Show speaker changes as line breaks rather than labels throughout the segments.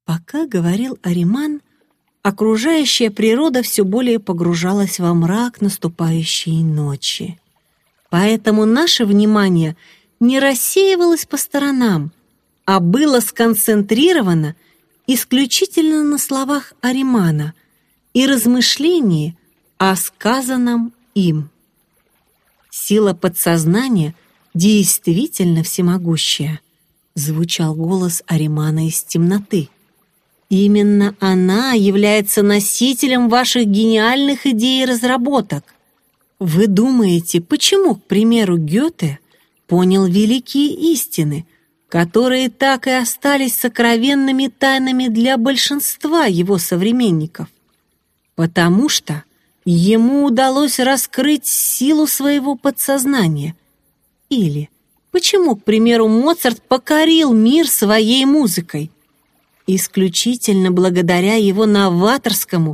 Пока говорил Ариман, окружающая природа все более погружалась во мрак наступающей ночи. Поэтому наше внимание не рассеивалось по сторонам, а было сконцентрировано исключительно на словах Аримана и размышлении о сказанном им. «Сила подсознания действительно всемогущая», — звучал голос Аримана из темноты. «Именно она является носителем ваших гениальных идей и разработок. Вы думаете, почему, к примеру, Гёте понял великие истины, которые так и остались сокровенными тайнами для большинства его современников? Потому что ему удалось раскрыть силу своего подсознания. Или почему, к примеру, Моцарт покорил мир своей музыкой? Исключительно благодаря его новаторскому,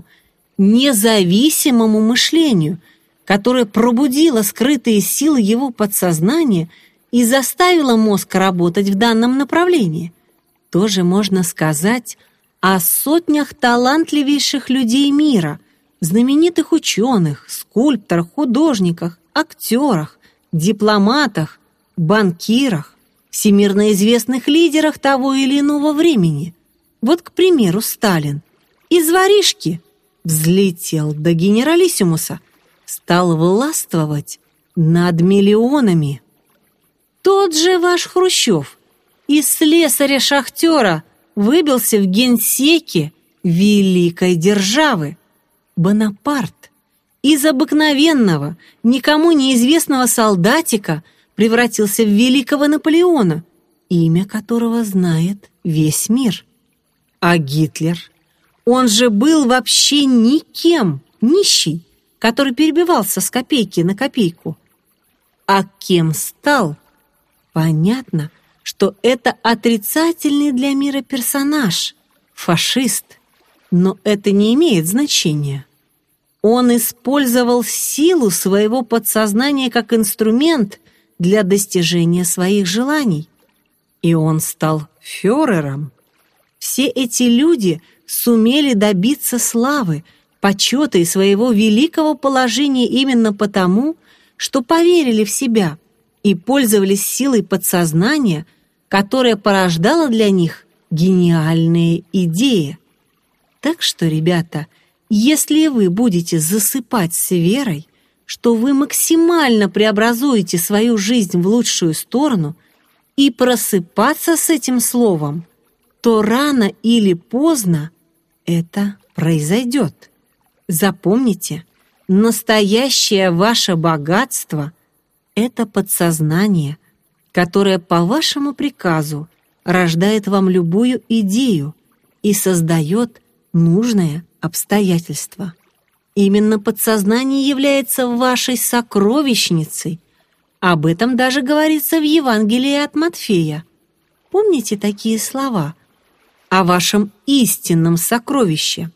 независимому мышлению, которое пробудило скрытые силы его подсознания и заставило мозг работать в данном направлении. Тоже можно сказать о сотнях талантливейших людей мира, знаменитых ученых, скульпторах, художниках, актерах, дипломатах, банкирах, всемирно известных лидерах того или иного времени. Вот, к примеру, Сталин из воришки взлетел до генералиссимуса, стал властвовать над миллионами. Тот же ваш Хрущев из слесаря-шахтера выбился в генсеке великой державы. Бонапарт из обыкновенного, никому неизвестного солдатика превратился в великого Наполеона, имя которого знает весь мир. А Гитлер, он же был вообще никем, нищий, который перебивался с копейки на копейку. А кем стал? Понятно, что это отрицательный для мира персонаж, фашист, но это не имеет значения. Он использовал силу своего подсознания как инструмент для достижения своих желаний, и он стал фюрером. Все эти люди сумели добиться славы, почета и своего великого положения именно потому, что поверили в себя и пользовались силой подсознания, которая порождала для них гениальные идеи. Так что, ребята, если вы будете засыпать с верой, что вы максимально преобразуете свою жизнь в лучшую сторону, и просыпаться с этим словом, то рано или поздно это произойдет. Запомните, настоящее ваше богатство — это подсознание, которое по вашему приказу рождает вам любую идею и создает нужное обстоятельство. Именно подсознание является вашей сокровищницей. Об этом даже говорится в Евангелии от Матфея. Помните такие слова о вашем истинном сокровище?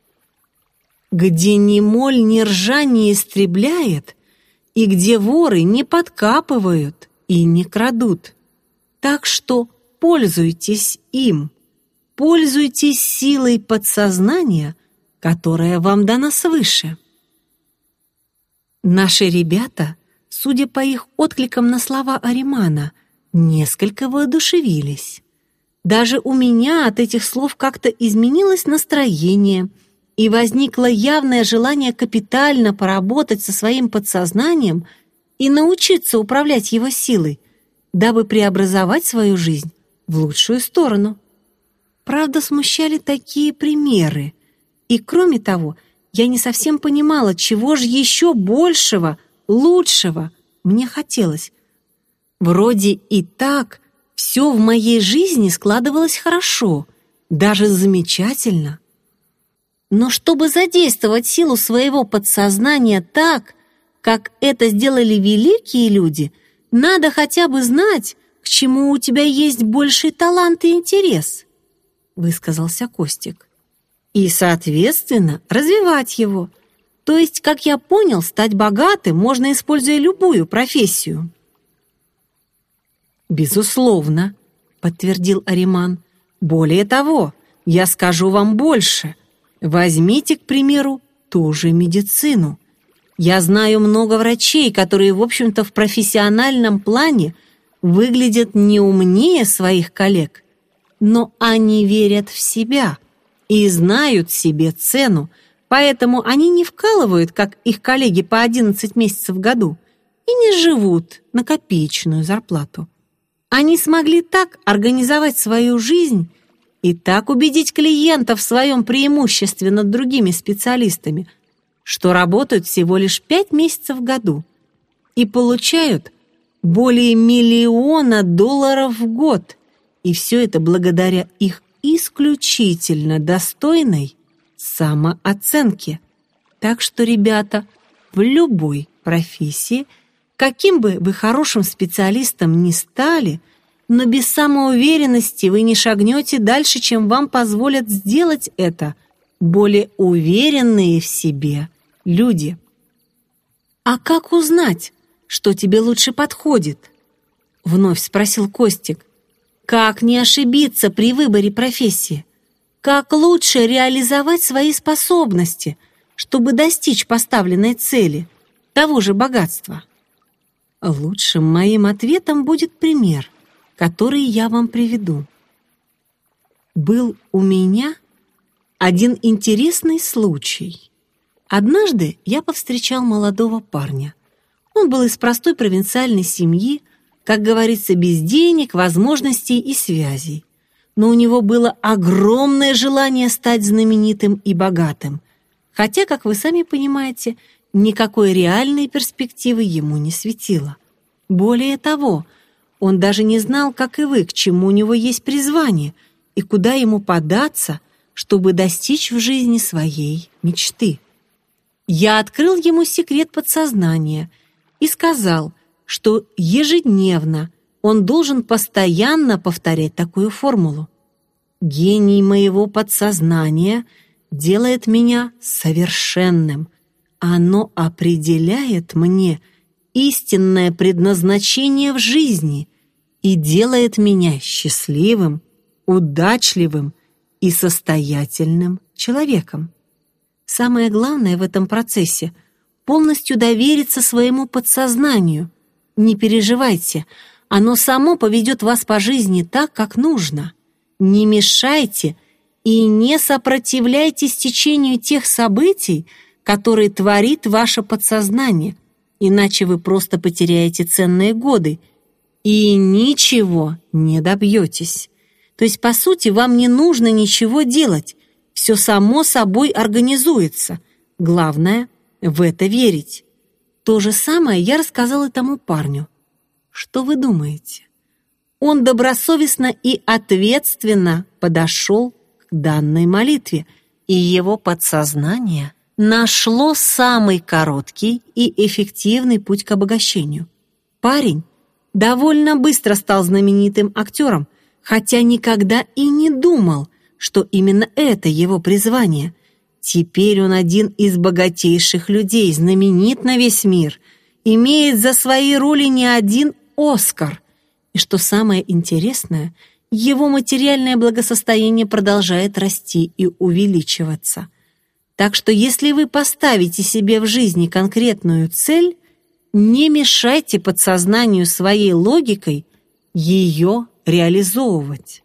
Где ни моль, ни ржа не истребляет, и где воры не подкапывают и не крадут. Так что пользуйтесь им, пользуйтесь силой подсознания, которая вам дана свыше. Наши ребята, судя по их откликам на слова Аримана, несколько воодушевились. Даже у меня от этих слов как-то изменилось настроение, и возникло явное желание капитально поработать со своим подсознанием и научиться управлять его силой, дабы преобразовать свою жизнь в лучшую сторону. Правда, смущали такие примеры, и, кроме того, я не совсем понимала, чего же еще большего, лучшего мне хотелось. Вроде и так все в моей жизни складывалось хорошо, даже замечательно. Но чтобы задействовать силу своего подсознания так, как это сделали великие люди, надо хотя бы знать, к чему у тебя есть больший талант и интерес, высказался Костик. И, соответственно, развивать его. То есть, как я понял, стать богатым можно, используя любую профессию. «Безусловно», — подтвердил Ариман. «Более того, Я скажу вам больше. Возьмите, к примеру, ту же медицину. Я знаю много врачей, которые, в общем-то, в профессиональном плане выглядят не умнее своих коллег, но они верят в себя и знают себе цену, поэтому они не вкалывают, как их коллеги, по 11 месяцев в году и не живут на копеечную зарплату. Они смогли так организовать свою жизнь и так убедить клиентов в своем преимуществе над другими специалистами, что работают всего лишь 5 месяцев в году и получают более $1 миллиона в год. И все это благодаря их исключительно достойной самооценке. Так что, ребята, в любой профессии, каким бы вы хорошим специалистом ни стали, но без самоуверенности вы не шагнете дальше, чем вам позволят сделать это более уверенные в себе люди. «А как узнать, что тебе лучше подходит?» — вновь спросил Костик. «Как не ошибиться при выборе профессии? Как лучше реализовать свои способности, чтобы достичь поставленной цели, того же богатства?» Лучшим моим ответом будет пример, который я вам приведу. Был у меня один интересный случай. Однажды я повстречал молодого парня. Он был из простой провинциальной семьи, как говорится, без денег, возможностей и связей. Но у него было огромное желание стать знаменитым и богатым, хотя, как вы сами понимаете, никакой реальной перспективы ему не светило. Более того, он даже не знал, как и вы, к чему у него есть призвание и куда ему податься, чтобы достичь в жизни своей мечты. Я открыл ему секрет подсознания и сказал, что ежедневно он должен постоянно повторять такую формулу. Гений моего подсознания делает меня совершенным. Оно определяет мне истинное предназначение в жизни и делает меня счастливым, удачливым и состоятельным человеком. Самое главное в этом процессе — полностью довериться своему подсознанию. Не переживайте, оно само поведет вас по жизни так, как нужно. Не мешайте и не сопротивляйтесь течению тех событий, которые творит ваше подсознание, иначе вы просто потеряете ценные годы и ничего не добьетесь. То есть, по сути, вам не нужно ничего делать, все само собой организуется. Главное — в это верить. То же самое я рассказала тому парню. Что вы думаете? Он добросовестно и ответственно подошел к данной молитве, и его подсознание нашло самый короткий и эффективный путь к обогащению. Парень довольно быстро стал знаменитым актером, хотя никогда и не думал, что именно это его призвание. Теперь он один из богатейших людей, знаменит на весь мир, имеет за свои роли не один «Оскар». И что самое интересное, его материальное благосостояние продолжает расти и увеличиваться. Так что если вы поставите себе в жизни конкретную цель, не мешайте подсознанию своей логикой ее реализовывать.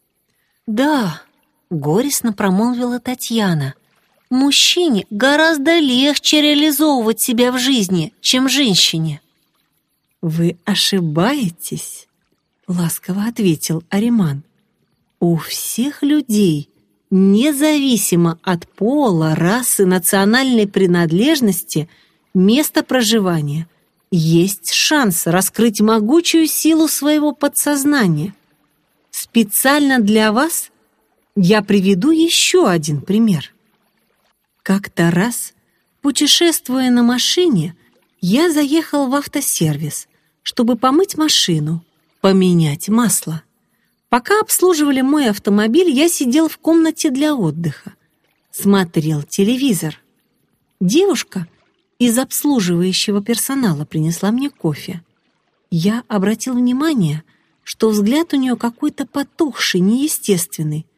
«Да», — горестно промолвила Татьяна, «мужчине гораздо легче реализовывать себя в жизни, чем женщине». «Вы ошибаетесь», — ласково ответил Ариман. «У всех людей, независимо от пола, расы, национальной принадлежности, места проживания, есть шанс раскрыть могучую силу своего подсознания. Специально для вас я приведу еще один пример. Как-то раз, путешествуя на машине, я заехал в автосервис, чтобы помыть машину, поменять масло. Пока обслуживали мой автомобиль, я сидел в комнате для отдыха, смотрел телевизор. Девушка из обслуживающего персонала принесла мне кофе. Я обратил внимание, что взгляд у нее какой-то потухший, неестественный,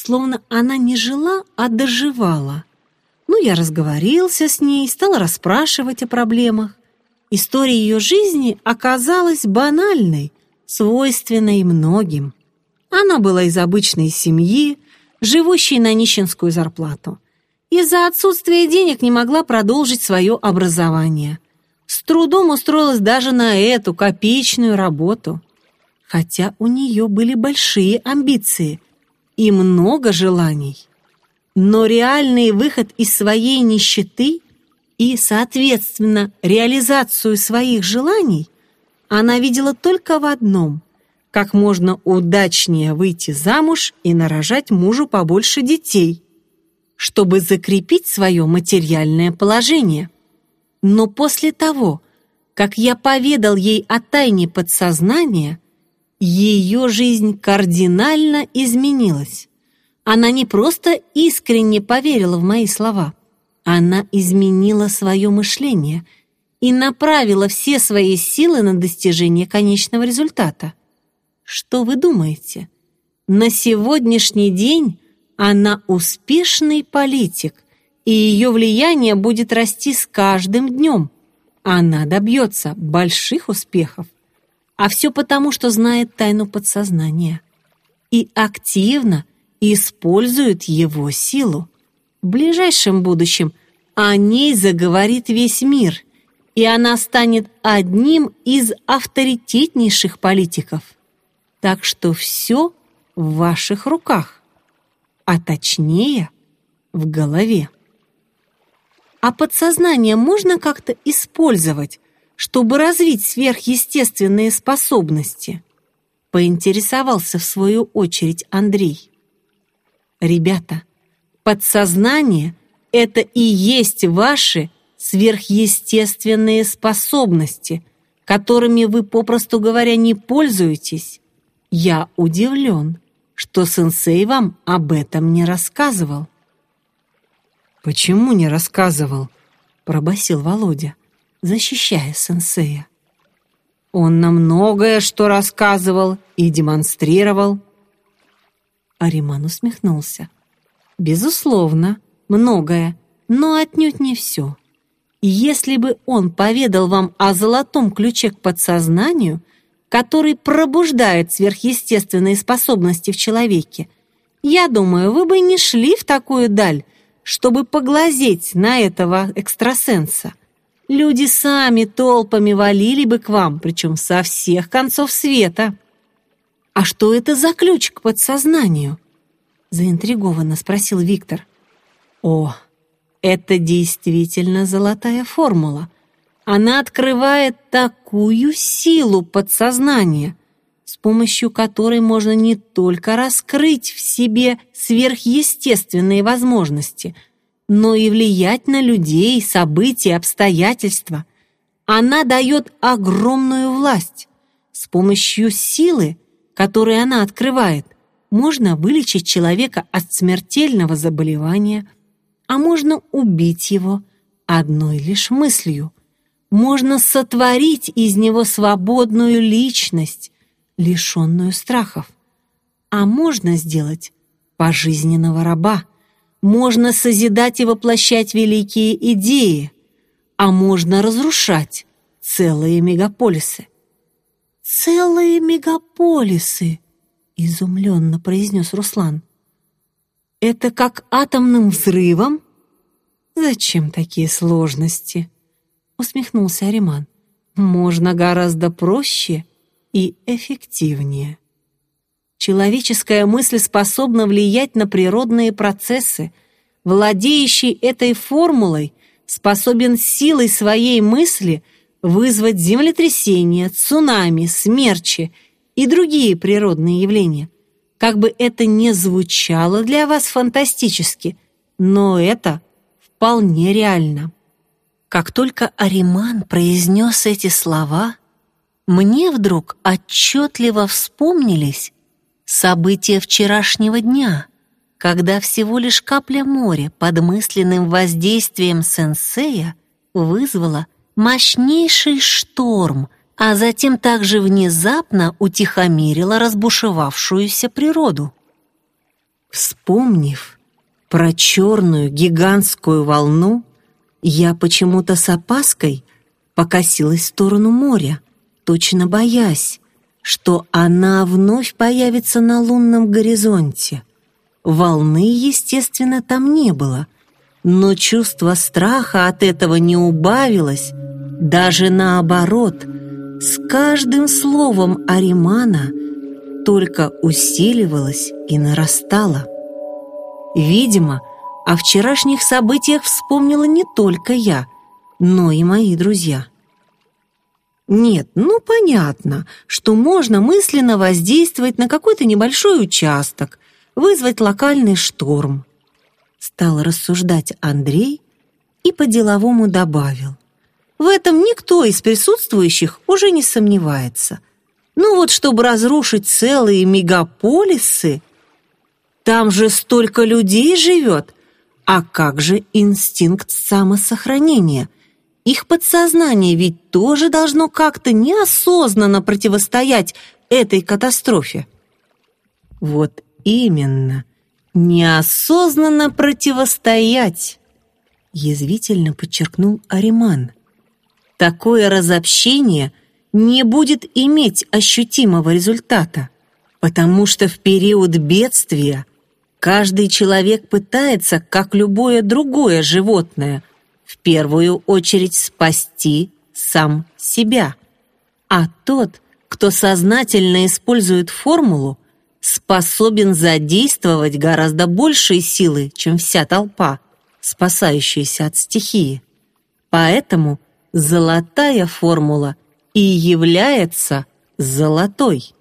словно она не жила, а доживала. Я разговорился с ней, стал расспрашивать о проблемах. История ее жизни оказалась банальной, свойственной многим. Она была из обычной семьи, живущей на нищенскую зарплату. Из-за отсутствия денег не могла продолжить свое образование. С трудом устроилась даже на эту копеечную работу. Хотя у нее были большие амбиции и много желаний. Но реальный выход из своей нищеты и, соответственно, реализацию своих желаний она видела только в одном – как можно удачнее выйти замуж и нарожать мужу побольше детей, чтобы закрепить свое материальное положение. Но после того, как я поведал ей о тайне подсознания, ее жизнь кардинально изменилась. Она не просто искренне поверила в мои слова, она изменила свое мышление и направила все свои силы на достижение конечного результата. Что вы думаете? На сегодняшний день она успешный политик, и ее влияние будет расти с каждым днем. Она добьется больших успехов. А все потому, что знает тайну подсознания и активно использует его силу. В ближайшем будущем о ней заговорит весь мир, и она станет одним из авторитетнейших политиков. Так что все в ваших руках, а точнее в голове. А подсознание можно как-то использовать, чтобы развить сверхъестественные способности? Поинтересовался в свою очередь Андрей. Ребята, подсознание – это и есть ваши сверхъестественные способности, которыми вы, попросту говоря, не пользуетесь. Я удивлен, что сенсей вам об этом не рассказывал. «Почему не рассказывал?» – пробасил Володя, защищая сенсея. «Он нам многое что рассказывал и демонстрировал». Ариман усмехнулся. «Безусловно, многое, но отнюдь не все. Если бы он поведал вам о золотом ключе к подсознанию, который пробуждает сверхъестественные способности в человеке, я думаю, вы бы не шли в такую даль, чтобы поглазеть на этого экстрасенса. Люди сами толпами валили бы к вам, причем со всех концов света». «А что это за ключ к подсознанию?» заинтригованно спросил Виктор. «О, это действительно золотая формула. Она открывает такую силу подсознания, с помощью которой можно не только раскрыть в себе сверхъестественные возможности, но и влиять на людей, события, обстоятельства. Она дает огромную власть. С помощью силы, которую она открывает, можно вылечить человека от смертельного заболевания, а можно убить его одной лишь мыслью. Можно сотворить из него свободную личность, лишенную страхов. А можно сделать пожизненного раба. Можно созидать и воплощать великие идеи, а можно разрушать целые мегаполисы. «Целые мегаполисы!» — изумленно произнес Руслан. «Это как атомным взрывом?» «Зачем такие сложности?» — усмехнулся Ариман. «Можно гораздо проще и эффективнее. Человеческая мысль способна влиять на природные процессы. Владеющий этой формулой способен силой своей мысли вызвать землетрясения, цунами, смерчи и другие природные явления. Как бы это ни звучало для вас фантастически, но это вполне реально». Как только Ариман произнес эти слова, мне вдруг отчетливо вспомнились события вчерашнего дня, когда всего лишь капля моря под мысленным воздействием сенсея вызвала мощнейший шторм, а затем также внезапно утихомирила разбушевавшуюся природу. Вспомнив про черную гигантскую волну, я почему-то с опаской покосилась в сторону моря, точно боясь, что она вновь появится на лунном горизонте. Волны, естественно, там не было, но чувство страха от этого не убавилось, даже наоборот, с каждым словом Аримана только усиливалось и нарастало. Видимо, о вчерашних событиях вспомнила не только я, но и мои друзья. Нет, понятно, что можно мысленно воздействовать на какой-то небольшой участок, вызвать локальный шторм. Стал рассуждать Андрей и по-деловому добавил. В этом никто из присутствующих уже не сомневается. Чтобы разрушить целые мегаполисы, там же столько людей живет. А как же инстинкт самосохранения? Их подсознание ведь тоже должно как-то неосознанно противостоять этой катастрофе. Вот именно, неосознанно противостоять, язвительно подчеркнул Ариман. Такое разобщение не будет иметь ощутимого результата, потому что в период бедствия каждый человек пытается, как любое другое животное, в первую очередь спасти сам себя. А тот, кто сознательно использует формулу, способен задействовать гораздо большие силы, чем вся толпа, спасающаяся от стихии. Поэтому золотая формула и является золотой.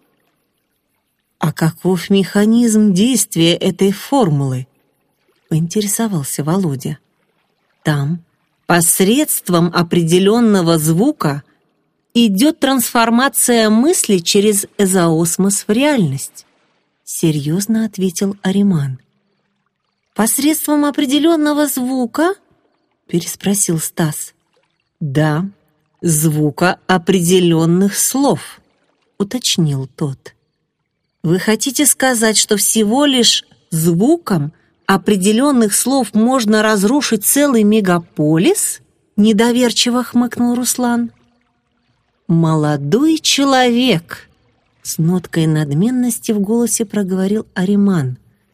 А каков механизм действия этой формулы? Поинтересовался Володя. Там, посредством определенного звука, идет трансформация мысли через эзоосмос в реальность, серьезно ответил Ариман. Посредством определенного звука? Переспросил Стас. Да, звука определенных слов, уточнил тот. Вы хотите сказать, что всего лишь звуком определенных слов можно разрушить целый мегаполис? Недоверчиво хмыкнул Руслан. Молодой человек, с ноткой надменности в голосе проговорил Ариман.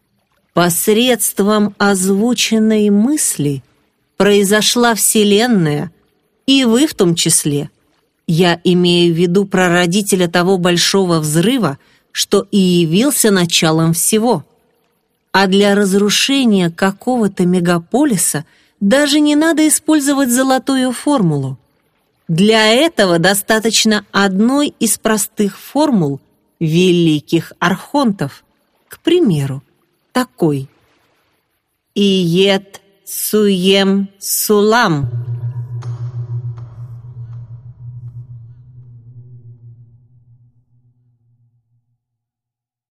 Посредством озвученной мысли произошла Вселенная, и вы в том числе. Я имею в виду прародителя того большого взрыва, что и явился началом всего. А для разрушения какого-то мегаполиса даже не надо использовать золотую формулу. Для этого достаточно одной из простых формул великих архонтов. К примеру, такой. Иет суем сулам.